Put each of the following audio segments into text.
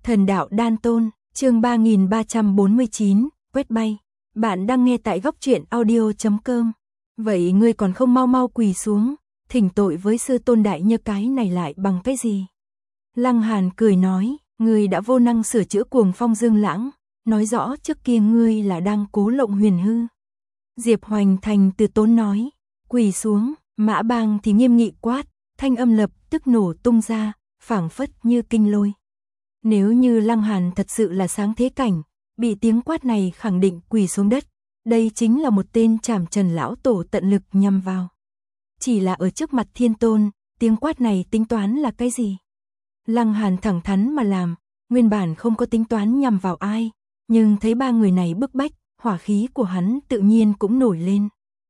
Thần đạo đan tôn, chương 3349, quét bay. Bạn đang nghe tại góc truyện audio.com. Vậy ngươi còn không mau mau quỳ xuống, thỉnh tội với sư tôn đại như cái này lại bằng cái gì? Lăng Hàn cười nói, ngươi đã vô năng sửa chữa Cuồng Phong Dương Lãng, nói rõ trước kia ngươi là đang cố lộng huyền hư. Diệp Hoành Thành từ tốn nói, quỳ xuống, Mã Bang thì nghiêm nghị quát, thanh âm lập tức nổ tung ra, phảng phất như kinh lôi. Nếu như Lăng Hàn thật sự là sáng thế cảnh, bị tiếng quát này khẳng định quỳ xuống đất, đây chính là một tên trảm trần lão tổ tận lực nhằm vào. Chỉ là ở trước mặt thiên tôn, tiếng quát này tính toán là cái gì? Lăng Hàn thẳng thắn mà làm, nguyên bản không có tính toán nhằm vào ai, nhưng thấy ba người này bức bách, hỏa khí của hắn tự nhiên cũng nổi lên.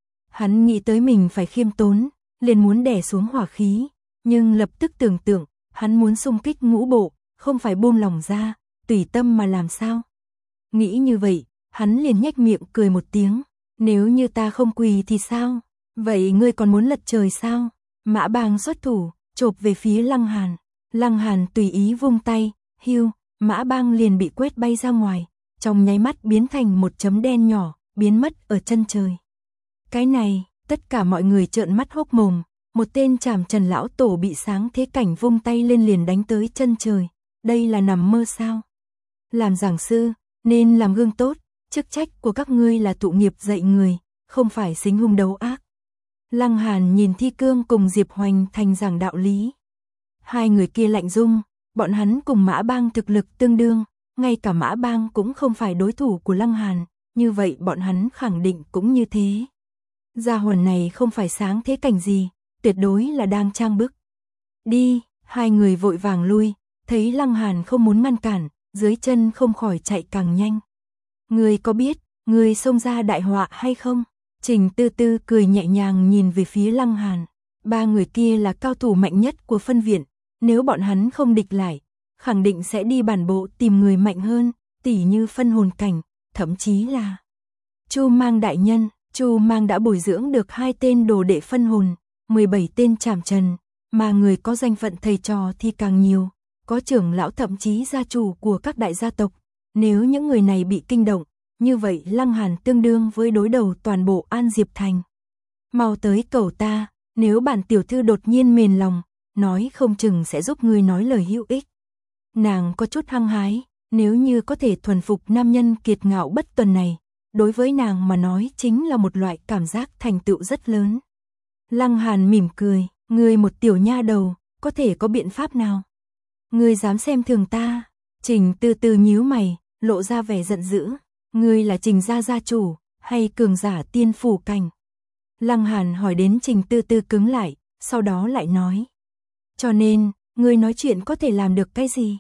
Hắn nghĩ tới mình phải khiêm tốn, liền muốn đè xuống hỏa khí, nhưng lập tức tưởng tượng, hắn muốn xung kích ngũ bộ, không phải buông lòng ra, tùy tâm mà làm sao. Nghĩ như vậy, hắn liền nhếch miệng cười một tiếng, nếu như ta không quỳ thì sao? Vậy ngươi còn muốn lật trời sao? Mã Bang xuất thủ, chộp về phía Lăng Hàn. Lăng Hàn tùy ý vung tay, hiu, Mã Bang liền bị quét bay ra ngoài, trong nháy mắt biến thành một chấm đen nhỏ, biến mất ở chân trời. Cái này, tất cả mọi người trợn mắt hốc mồm, một tên trảm trần lão tổ bị sáng thế cảnh vung tay lên liền đánh tới chân trời, đây là nằm mơ sao? Làm giảng sư, nên làm gương tốt, chức trách của các ngươi là tụ nghiệp dạy người, không phải xính hung đấu ác. Lăng Hàn nhìn Thi Cương cùng Diệp Hoành Thành giảng đạo lý. Hai người kia lạnh dung, bọn hắn cùng Mã Bang thực lực tương đương, ngay cả Mã Bang cũng không phải đối thủ của Lăng Hàn, như vậy bọn hắn khẳng định cũng như thế. Gia hỏa này không phải sáng thế cảnh gì, tuyệt đối là đang trang bức. Đi, hai người vội vàng lui, thấy Lăng Hàn không muốn ngăn cản, dưới chân không khỏi chạy càng nhanh. Ngươi có biết, ngươi xông ra đại họa hay không? Trình Tư Tư cười nhẹ nhàng nhìn về phía Lăng Hàn. Ba người kia là cao thủ mạnh nhất của phân viện, nếu bọn hắn không địch lại, khẳng định sẽ đi bản bộ tìm người mạnh hơn, tỉ như phân hồn cảnh, thậm chí là Chu Mang đại nhân. Chu Mang đã bồi dưỡng được 2 tên đồ đệ phân hồn, 17 tên trảm trần, mà người có danh phận thầy trò thì càng nhiều, có trưởng lão thậm chí gia chủ của các đại gia tộc. Nếu những người này bị kinh động, như vậy Lăng Hàn tương đương với đối đầu toàn bộ An Diệp Thành. Mau tới cầu ta, nếu bản tiểu thư đột nhiên mềm lòng, nói không chừng sẽ giúp ngươi nói lời hữu ích. Nàng có chút hăng hái, nếu như có thể thuần phục nam nhân kiệt ngạo bất tuần này, đối với nàng mà nói chính là một loại cảm giác thành tựu rất lớn. Lăng Hàn mỉm cười, ngươi một tiểu nha đầu, có thể có biện pháp nào? Ngươi dám xem thường ta? Trình Tư Tư nhíu mày, lộ ra vẻ giận dữ. Ngươi là Trình gia gia chủ, hay cường giả tiên phủ cảnh? Lăng Hàn hỏi đến Trình Tư Tư cứng lại, sau đó lại nói. Cho nên, ngươi nói chuyện có thể làm được cái gì?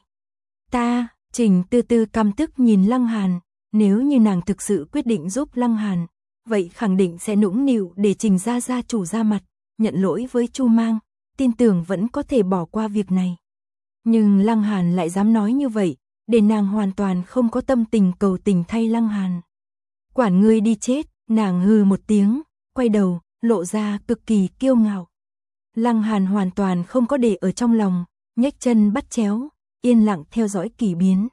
Ta, Trình Tư Tư căm tức nhìn Lăng Hàn, nếu như nàng thực sự quyết định giúp Lăng Hàn, vậy khẳng định sẽ nũng nịu để Trình gia gia chủ ra mặt, nhận lỗi với Chu Mang, tin tưởng vẫn có thể bỏ qua việc này. Nhưng Lăng Hàn lại dám nói như vậy, để nàng hoàn toàn không có tâm tình cầu tình thay Lăng Hàn. Quản ngươi đi chết, nàng hừ một tiếng, quay đầu, lộ ra cực kỳ kiêu ngạo. Lăng Hàn hoàn toàn không có để ở trong lòng, nhếch chân bắt chéo, yên lặng theo dõi kỳ biến.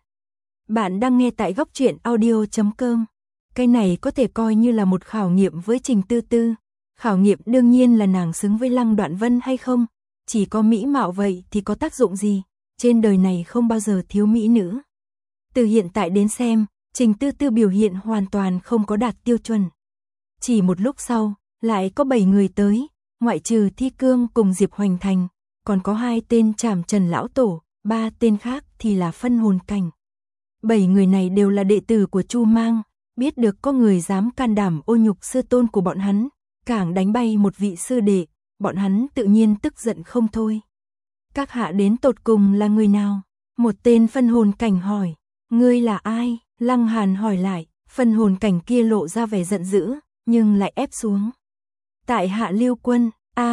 Bạn đang nghe tại góc truyện audio.com. Cái này có thể coi như là một khảo nghiệm với Trình Tư Tư. Khảo nghiệm đương nhiên là nàng xứng với Lăng Đoạn Vân hay không. Chỉ có mỹ mạo vậy thì có tác dụng gì. Trên đời này không bao giờ thiếu mỹ nữ. Từ hiện tại đến xem, Trình Tư Tư biểu hiện hoàn toàn không có đạt tiêu chuẩn. Chỉ một lúc sau, lại có 7 người tới, ngoại trừ Thi Cương cùng Diệp Hoành Thành, còn có 2 tên trảm trần lão tổ, 3 tên khác thì là phân hồn cảnh. 7 người này đều là đệ tử của Chu Mang, biết được có người dám can đảm ô nhục sư tôn của bọn hắn, càng đánh bay một vị sư đệ, bọn hắn tự nhiên tức giận không thôi. Các hạ đến tột cùng là người nào? Một tên phân hồn cảnh hỏi. Ngươi là ai? Lăng Hàn hỏi lại. Phân hồn cảnh kia lộ ra vẻ giận dữ, nhưng lại ép xuống. Tại hạ Lưu Quân.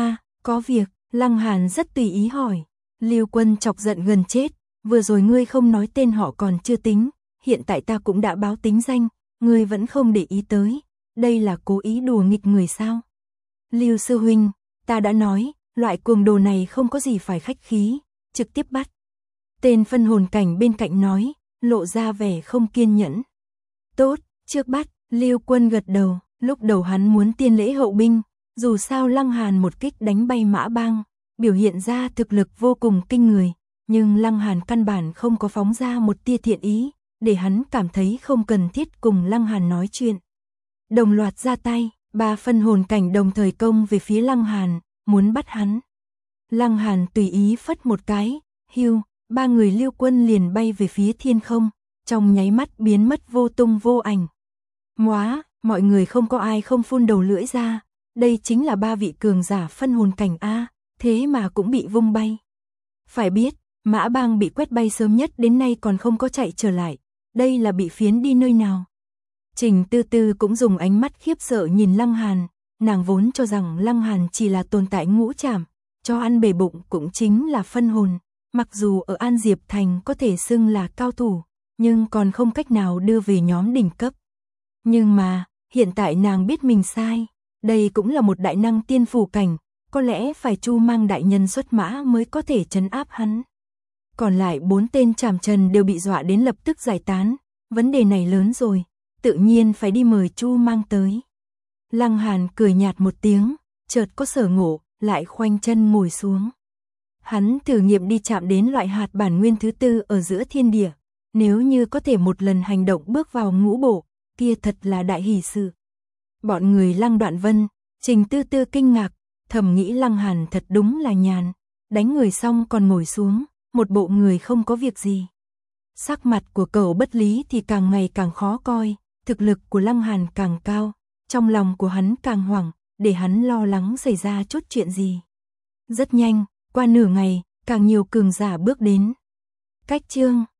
Có việc. Lăng Hàn rất tùy ý hỏi. Lưu Quân chọc giận gần chết. Vừa rồi ngươi không nói tên họ còn chưa tính, hiện tại ta cũng đã báo tính danh, ngươi vẫn không để ý tới. Đây là cố ý đùa nghịch người sao? Lưu sư huynh, ta đã nói, loại cuồng đồ này không có gì phải khách khí, trực tiếp bắt. Tên phân hồn cảnh bên cạnh nói, lộ ra vẻ không kiên nhẫn. Tốt, trước bắt, Lưu Quân gật đầu, lúc đầu hắn muốn tiên lễ hậu binh, dù sao Lăng Hàn một kích đánh bay Mã Bang, biểu hiện ra thực lực vô cùng kinh người, nhưng Lăng Hàn căn bản không có phóng ra một tia thiện ý, để hắn cảm thấy không cần thiết cùng Lăng Hàn nói chuyện. Đồng loạt ra tay, 3 phân hồn cảnh đồng thời công về phía Lăng Hàn, muốn bắt hắn. Lăng Hàn tùy ý phất một cái, hưu, 3 người Lưu Quân liền bay về phía thiên không, trong nháy mắt biến mất vô tung vô ảnh. Móa, mọi người không có ai không phun đầu lưỡi ra, đây chính là 3 vị cường giả phân hồn cảnh A, thế mà cũng bị vung bay. Phải biết, Mã Bang bị quét bay sớm nhất đến nay còn không có chạy trở lại, đây là bị phiến đi nơi nào. Trình Tư Tư cũng dùng ánh mắt khiếp sợ nhìn Lăng Hàn, nàng vốn cho rằng Lăng Hàn chỉ là tồn tại ngũ trảm, cho ăn bể bụng cũng chính là phân hồn, mặc dù ở An Diệp Thành có thể xưng là cao thủ, nhưng còn không cách nào đưa về nhóm đỉnh cấp. Nhưng mà, hiện tại nàng biết mình sai, đây cũng là một đại năng tiên phủ cảnh, có lẽ phải Chu Mang đại nhân xuất mã mới có thể trấn áp hắn. Còn lại 4 tên trảm trần đều bị dọa đến lập tức giải tán, vấn đề này lớn rồi, tự nhiên phải đi mời Chu Mang tới. Lăng Hàn cười nhạt một tiếng, chợt có sở ngộ, lại khoanh chân ngồi xuống. Hắn thử nghiệm đi chạm đến loại hạt bản nguyên thứ 4 ở giữa thiên địa, nếu như có thể một lần hành động bước vào ngũ bộ, kia thật là đại hỷ sự. Bọn người Lăng Đoạn Vân, Trình Tư Tư kinh ngạc, thầm nghĩ Lăng Hàn thật đúng là nhàn, đánh người xong còn ngồi xuống, một bộ người không có việc gì. Sắc mặt của cậu Bất Lý thì càng ngày càng khó coi, thực lực của Lăng Hàn càng cao, trong lòng của hắn càng hoảng, để hắn lo lắng xảy ra chút chuyện gì. Rất nhanh, qua nửa ngày, càng nhiều cường giả bước đến. Cách chương